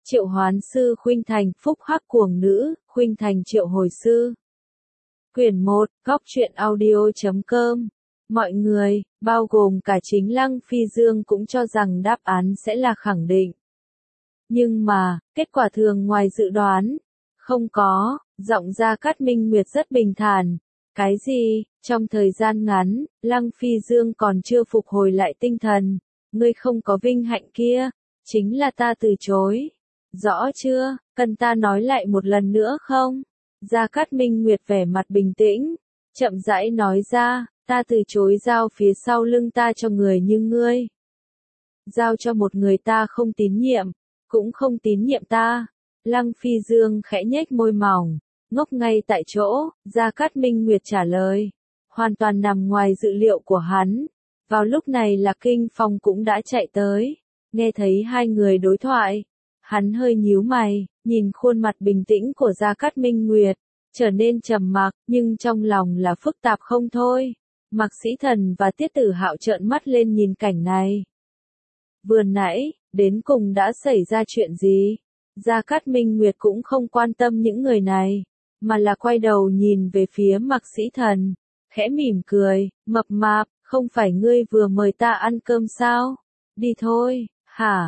Triệu hoán sư khuynh thành, phúc hắc cuồng nữ, khuynh thành triệu hồi sư. Quyển 1, góc truyện audio.com. Mọi người, bao gồm cả chính Lăng Phi Dương cũng cho rằng đáp án sẽ là khẳng định. Nhưng mà, kết quả thường ngoài dự đoán. Không có, giọng Gia Cát Minh Nguyệt rất bình thản. Cái gì, trong thời gian ngắn, Lăng Phi Dương còn chưa phục hồi lại tinh thần. Ngươi không có vinh hạnh kia, chính là ta từ chối. Rõ chưa, cần ta nói lại một lần nữa không? Gia Cát Minh Nguyệt vẻ mặt bình tĩnh, chậm rãi nói ra, ta từ chối giao phía sau lưng ta cho người như ngươi. Giao cho một người ta không tín nhiệm, cũng không tín nhiệm ta. Lăng Phi Dương khẽ nhếch môi mỏng, ngốc ngay tại chỗ, Gia Cát Minh Nguyệt trả lời. Hoàn toàn nằm ngoài dự liệu của hắn. Vào lúc này Lạc Kinh Phong cũng đã chạy tới, nghe thấy hai người đối thoại. Hắn hơi nhíu mày, nhìn khuôn mặt bình tĩnh của Gia Cát Minh Nguyệt, trở nên trầm mặc, nhưng trong lòng là phức tạp không thôi. Mạc Sĩ Thần và Tiết Tử Hạo trợn mắt lên nhìn cảnh này. Vừa nãy, đến cùng đã xảy ra chuyện gì? Gia Cát Minh Nguyệt cũng không quan tâm những người này, mà là quay đầu nhìn về phía Mạc Sĩ Thần, khẽ mỉm cười, mập mạp, không phải ngươi vừa mời ta ăn cơm sao? Đi thôi. Hả,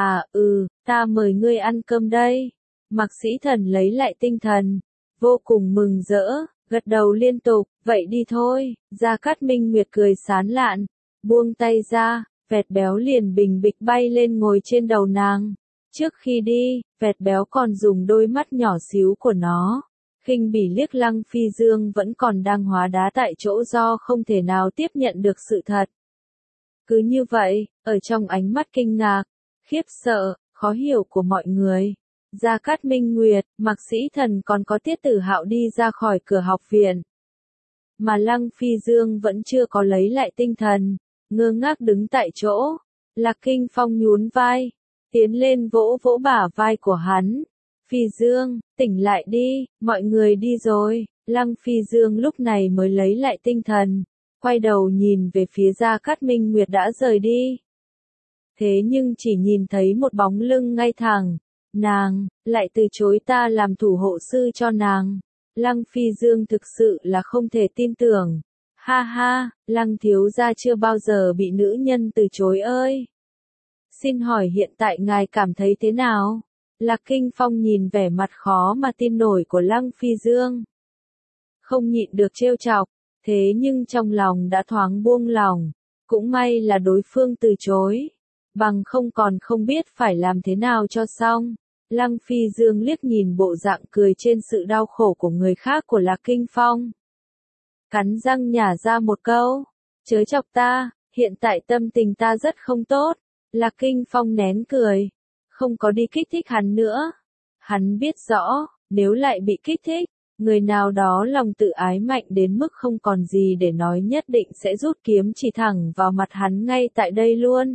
ta mời ngươi ăn cơm đây. Mạc Sĩ Thần lấy lại tinh thần, vô cùng mừng rỡ, gật đầu liên tục, vậy đi thôi. Gia Cát Minh Nguyệt cười sán lạn, buông tay ra, vẹt béo liền bình bịch bay lên ngồi trên đầu nàng. Trước khi đi, vẹt béo còn dùng đôi mắt nhỏ xíu của nó, khinh bỉ liếc Lăng Phi Dương vẫn còn đang hóa đá tại chỗ do không thể nào tiếp nhận được sự thật. Cứ như vậy, ở trong ánh mắt kinh ngạc, khiếp sợ, khó hiểu của mọi người, Gia Cát Minh Nguyệt, Mạc Sĩ Thần còn có Tiết Tử Hạo đi ra khỏi cửa học viện. Mà Lăng Phi Dương vẫn chưa có lấy lại tinh thần, ngơ ngác đứng tại chỗ. Lạc Kinh Phong nhún vai, tiến lên vỗ vỗ bả vai của hắn. Phi Dương, tỉnh lại đi, mọi người đi rồi. Lăng Phi Dương lúc này mới lấy lại tinh thần, quay đầu nhìn về phía Gia Cát Minh Nguyệt đã rời đi. Thế nhưng chỉ nhìn thấy một bóng lưng ngay thẳng, nàng, lại từ chối ta làm thủ hộ sư cho nàng. Lăng Phi Dương thực sự là không thể tin tưởng. Ha ha, Lăng thiếu gia chưa bao giờ bị nữ nhân từ chối ơi. Xin hỏi hiện tại ngài cảm thấy thế nào? Lạc Kinh Phong nhìn vẻ mặt khó mà tin nổi của Lăng Phi Dương. Không nhịn được trêu chọc, thế nhưng trong lòng đã thoáng buông lòng. Cũng may là đối phương từ chối, bằng không còn không biết phải làm thế nào cho xong. Lăng Phi Dương liếc nhìn bộ dạng cười trên sự đau khổ của người khác của Lạc Kinh Phong. Cắn răng nhả ra một câu, chớ chọc ta, hiện tại tâm tình ta rất không tốt. Lạc Kinh Phong nén cười, không có đi kích thích hắn nữa. Hắn biết rõ, nếu lại bị kích thích, người nào đó lòng tự ái mạnh đến mức không còn gì để nói nhất định sẽ rút kiếm chỉ thẳng vào mặt hắn ngay tại đây luôn.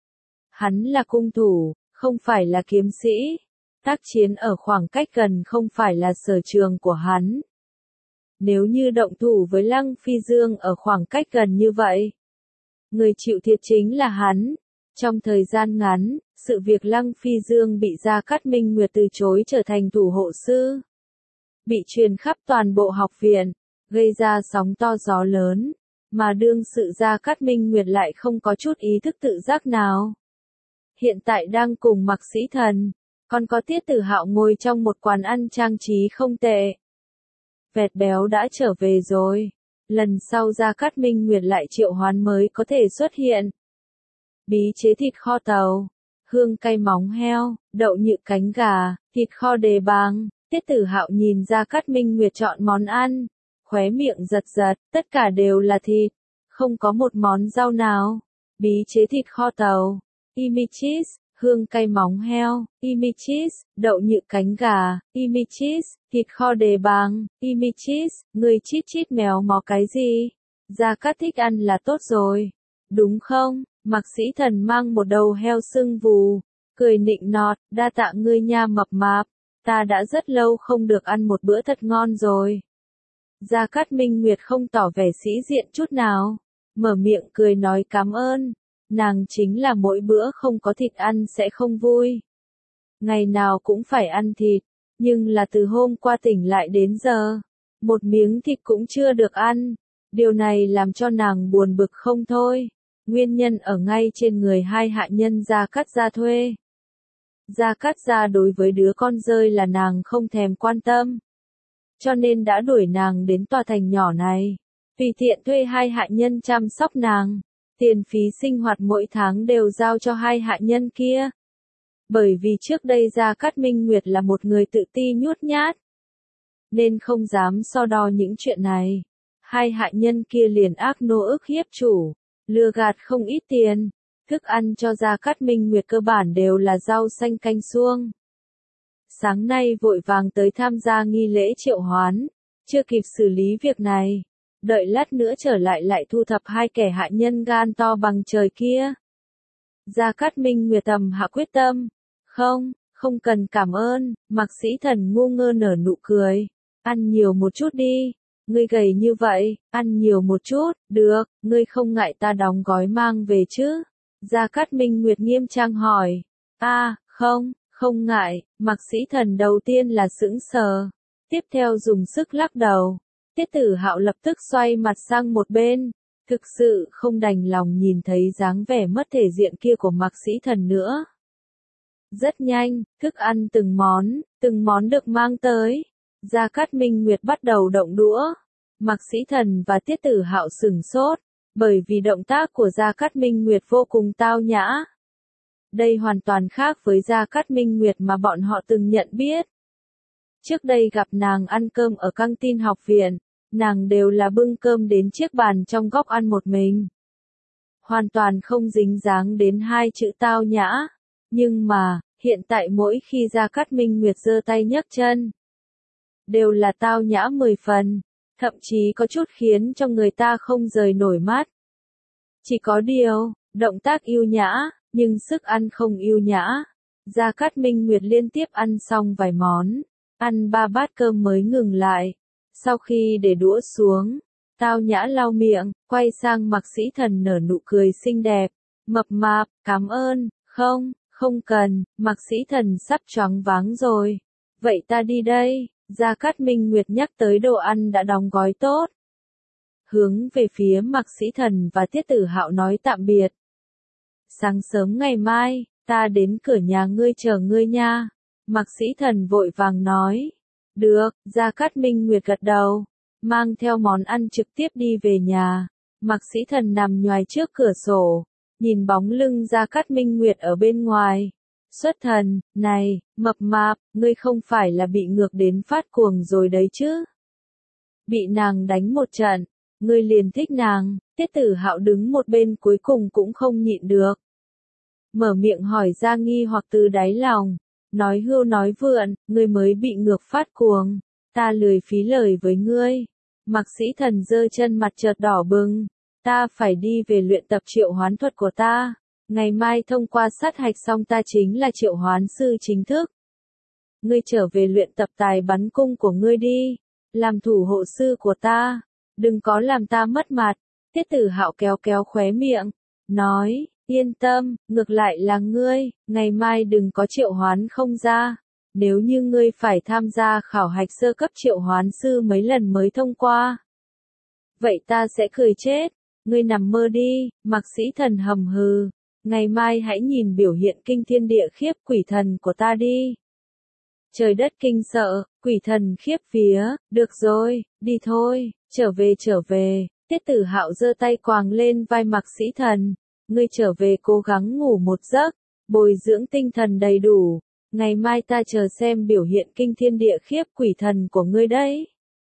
Hắn là cung thủ, không phải là kiếm sĩ. Tác chiến ở khoảng cách gần không phải là sở trường của hắn. Nếu như động thủ với Lăng Phi Dương ở khoảng cách gần như vậy, người chịu thiệt chính là hắn. Trong thời gian ngắn, sự việc Lăng Phi Dương bị Gia Cát Minh Nguyệt từ chối trở thành thủ hộ sư, bị truyền khắp toàn bộ học viện, gây ra sóng to gió lớn, mà đương sự Gia Cát Minh Nguyệt lại không có chút ý thức tự giác nào. Hiện tại đang cùng Mạc Sĩ Thần, còn có Tiết Tử Hạo ngồi trong một quán ăn trang trí không tệ. Vẹt béo đã trở về rồi, lần sau Gia Cát Minh Nguyệt lại triệu hoán mới có thể xuất hiện. Bí chế thịt kho tàu, hương cay móng heo, đậu nhự cánh gà, thịt kho đề bàng. Tiết Tử Hạo nhìn Gia Cát Minh Nguyệt chọn món ăn, khóe miệng giật giật, tất cả đều là thịt, không có một món rau nào. Bí chế thịt kho tàu, imichis, hương cay móng heo, imichis, đậu nhự cánh gà, imichis, thịt kho đề bàng, imichis, người chít chít mèo mó cái gì? Gia Cát thích ăn là tốt rồi, đúng không? Mạc Sĩ Thần mang một đầu heo sưng vù, cười nịnh nọt, đa tạ ngươi nha mập mạp, ta đã rất lâu không được ăn một bữa thật ngon rồi. Gia Cát Minh Nguyệt không tỏ vẻ sĩ diện chút nào, mở miệng cười nói cảm ơn, nàng chính là mỗi bữa không có thịt ăn sẽ không vui. ngày nào cũng phải ăn thịt, nhưng là từ hôm qua tỉnh lại đến giờ, một miếng thịt cũng chưa được ăn. Điều này làm cho nàng buồn bực không thôi. Nguyên nhân ở ngay trên người hai hạ nhân Gia Cát Gia thuê. Gia Cát Gia đối với đứa con rơi là nàng không thèm quan tâm, cho nên đã đuổi nàng đến tòa thành nhỏ này, tùy tiện thuê hai hạ nhân chăm sóc nàng. Tiền phí sinh hoạt mỗi tháng đều giao cho hai hạ nhân kia. Bởi vì trước đây Gia Cát Minh Nguyệt là một người tự ti nhút nhát, nên không dám so đo những chuyện này. Hai hạ nhân kia liền ác nô ức hiếp chủ, lừa gạt không ít tiền. Thức ăn cho Gia Cát Minh Nguyệt cơ bản đều là rau xanh canh suông. Sáng nay vội vàng tới tham gia nghi lễ triệu hoán, chưa kịp xử lý việc này. Đợi lát nữa trở lại thu thập hai kẻ hạ nhân gan to bằng trời kia. Gia Cát Minh Nguyệt tầm hạ quyết tâm. Không cần cảm ơn, Mạc Sĩ Thần ngu ngơ nở nụ cười. Ăn nhiều một chút đi, ngươi gầy như vậy, ăn nhiều một chút, được, ngươi không ngại ta đóng gói mang về chứ? Gia Cát Minh Nguyệt nghiêm trang hỏi. Không ngại, Mạc Sĩ Thần đầu tiên là sững sờ, tiếp theo dùng sức lắc đầu. Tiết Tử Hạo lập tức xoay mặt sang một bên, thực sự không đành lòng nhìn thấy dáng vẻ mất thể diện kia của Mạc Sĩ Thần nữa. Rất nhanh, thức ăn từng món được mang tới. Gia Cát Minh Nguyệt bắt đầu động đũa. Mạc Sĩ Thần và Tiết Tử Hạo sửng sốt, bởi vì động tác của Gia Cát Minh Nguyệt vô cùng tao nhã. Đây hoàn toàn khác với Gia Cát Minh Nguyệt mà bọn họ từng nhận biết. Trước đây gặp nàng ăn cơm ở căng tin học viện, nàng đều là bưng cơm đến chiếc bàn trong góc ăn một mình. Hoàn toàn không dính dáng đến hai chữ tao nhã. Nhưng mà, hiện tại mỗi khi Gia Cát Minh Nguyệt giơ tay nhấc chân, đều là tao nhã 10 phần, thậm chí có chút khiến cho người ta không rời nổi mắt. Chỉ có điều, động tác yêu nhã, nhưng sức ăn không yêu nhã. Gia Cát Minh Nguyệt liên tiếp ăn xong vài món, ăn 3 bát cơm mới ngừng lại. Sau khi để đũa xuống, tao nhã lau miệng, quay sang Mạc Sĩ Thần nở nụ cười xinh đẹp, mập mạp, cảm ơn, không cần, Mạc Sĩ Thần sắp choáng váng rồi. Vậy ta đi đây. Gia Cát Minh Nguyệt nhắc tới đồ ăn đã đóng gói tốt. Hướng về phía Mạc Sĩ Thần và Tiết Tử Hạo nói tạm biệt. Sáng sớm ngày mai, ta đến cửa nhà ngươi chờ ngươi nha. Mạc Sĩ Thần vội vàng nói. Được, Gia Cát Minh Nguyệt gật đầu, mang theo món ăn trực tiếp đi về nhà. Mạc Sĩ Thần nằm nhoài trước cửa sổ, nhìn bóng lưng Gia Cát Minh Nguyệt ở bên ngoài. Xuất thần, này, mập mạp, ngươi không phải là bị ngược đến phát cuồng rồi đấy chứ? Bị nàng đánh một trận, ngươi liền thích nàng. Tiết Tử Hạo đứng một bên cuối cùng cũng không nhịn được, mở miệng hỏi ra nghi hoặc từ đáy lòng. Nói hưu nói vượn, ngươi mới bị ngược phát cuồng, ta lười phí lời với ngươi. Mạc Sĩ Thần giơ chân mặt chợt đỏ bừng, ta phải đi về luyện tập triệu hoán thuật của ta. Ngày mai thông qua sát hạch xong ta chính là triệu hoán sư chính thức. Ngươi trở về luyện tập tài bắn cung của ngươi đi, làm thủ hộ sư của ta, đừng có làm ta mất mặt. Tiết Tử Hạo kéo kéo khóe miệng, nói, yên tâm, ngược lại là ngươi, ngày mai đừng có triệu hoán không ra. Nếu như ngươi phải tham gia khảo hạch sơ cấp triệu hoán sư mấy lần mới thông qua, vậy ta sẽ cười chết. Ngươi nằm mơ đi. Mạc Sĩ Thần hầm hừ. Ngày mai hãy nhìn biểu hiện kinh thiên địa khiếp quỷ thần của ta đi. Trời đất kinh sợ, quỷ thần khiếp vía, được rồi, đi thôi, trở về. Tiết Tử Hạo giơ tay quàng lên vai Mạc Sĩ Thần. Ngươi trở về cố gắng ngủ một giấc, bồi dưỡng tinh thần đầy đủ. Ngày mai ta chờ xem biểu hiện kinh thiên địa khiếp quỷ thần của ngươi đấy.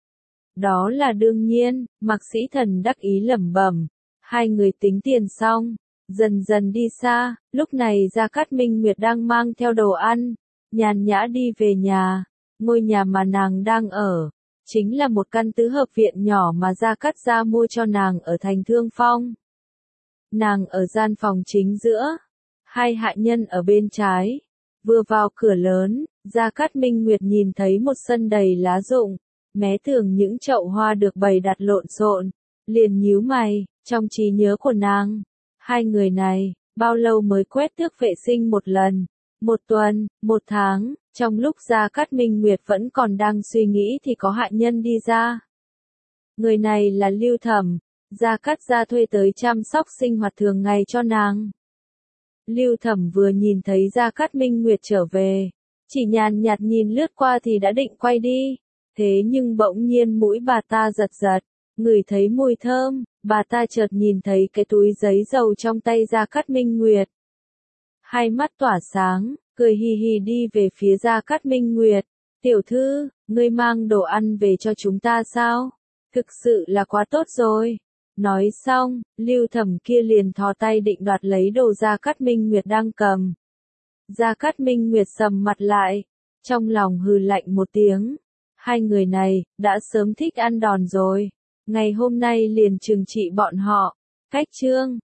Đó là đương nhiên, Mạc Sĩ Thần đắc ý lẩm bẩm. Hai người tính tiền xong, dần dần đi xa. Lúc này Gia Cát Minh Nguyệt đang mang theo đồ ăn, nhàn nhã đi về nhà. Ngôi nhà mà nàng đang ở, chính là một căn tứ hợp viện nhỏ mà Gia Cát gia mua cho nàng ở thành Thương Phong. Nàng ở gian phòng chính giữa, hai hạ nhân ở bên trái. Vừa vào cửa lớn, Gia Cát Minh Nguyệt nhìn thấy một sân đầy lá rụng, mé tường những chậu hoa được bày đặt lộn xộn, liền nhíu mày. Trong trí nhớ của nàng, hai người này, bao lâu mới quét tước vệ sinh một lần, 1 tuần, 1 tháng, trong lúc Gia Cát Minh Nguyệt vẫn còn đang suy nghĩ thì có hạ nhân đi ra. Người này là Lưu Thẩm, Gia Cát gia thuê tới chăm sóc sinh hoạt thường ngày cho nàng. Lưu Thẩm vừa nhìn thấy Gia Cát Minh Nguyệt trở về, chỉ nhàn nhạt nhìn lướt qua thì đã định quay đi. Thế nhưng bỗng nhiên mũi bà ta giật giật, ngửi thấy mùi thơm, bà ta chợt nhìn thấy cái túi giấy dầu trong tay Gia Cát Minh Nguyệt. Hai mắt tỏa sáng, cười hì hì đi về phía Gia Cát Minh Nguyệt. Tiểu thư, ngươi mang đồ ăn về cho chúng ta sao? Thực sự là quá tốt rồi. Nói xong, Lưu Thẩm kia liền thò tay định đoạt lấy đồ Gia Cát Minh Nguyệt đang cầm. Gia Cát Minh Nguyệt sầm mặt lại, trong lòng hừ lạnh một tiếng. Hai người này, đã sớm thích ăn đòn rồi. Ngày hôm nay liền trừng trị bọn họ. Cách chương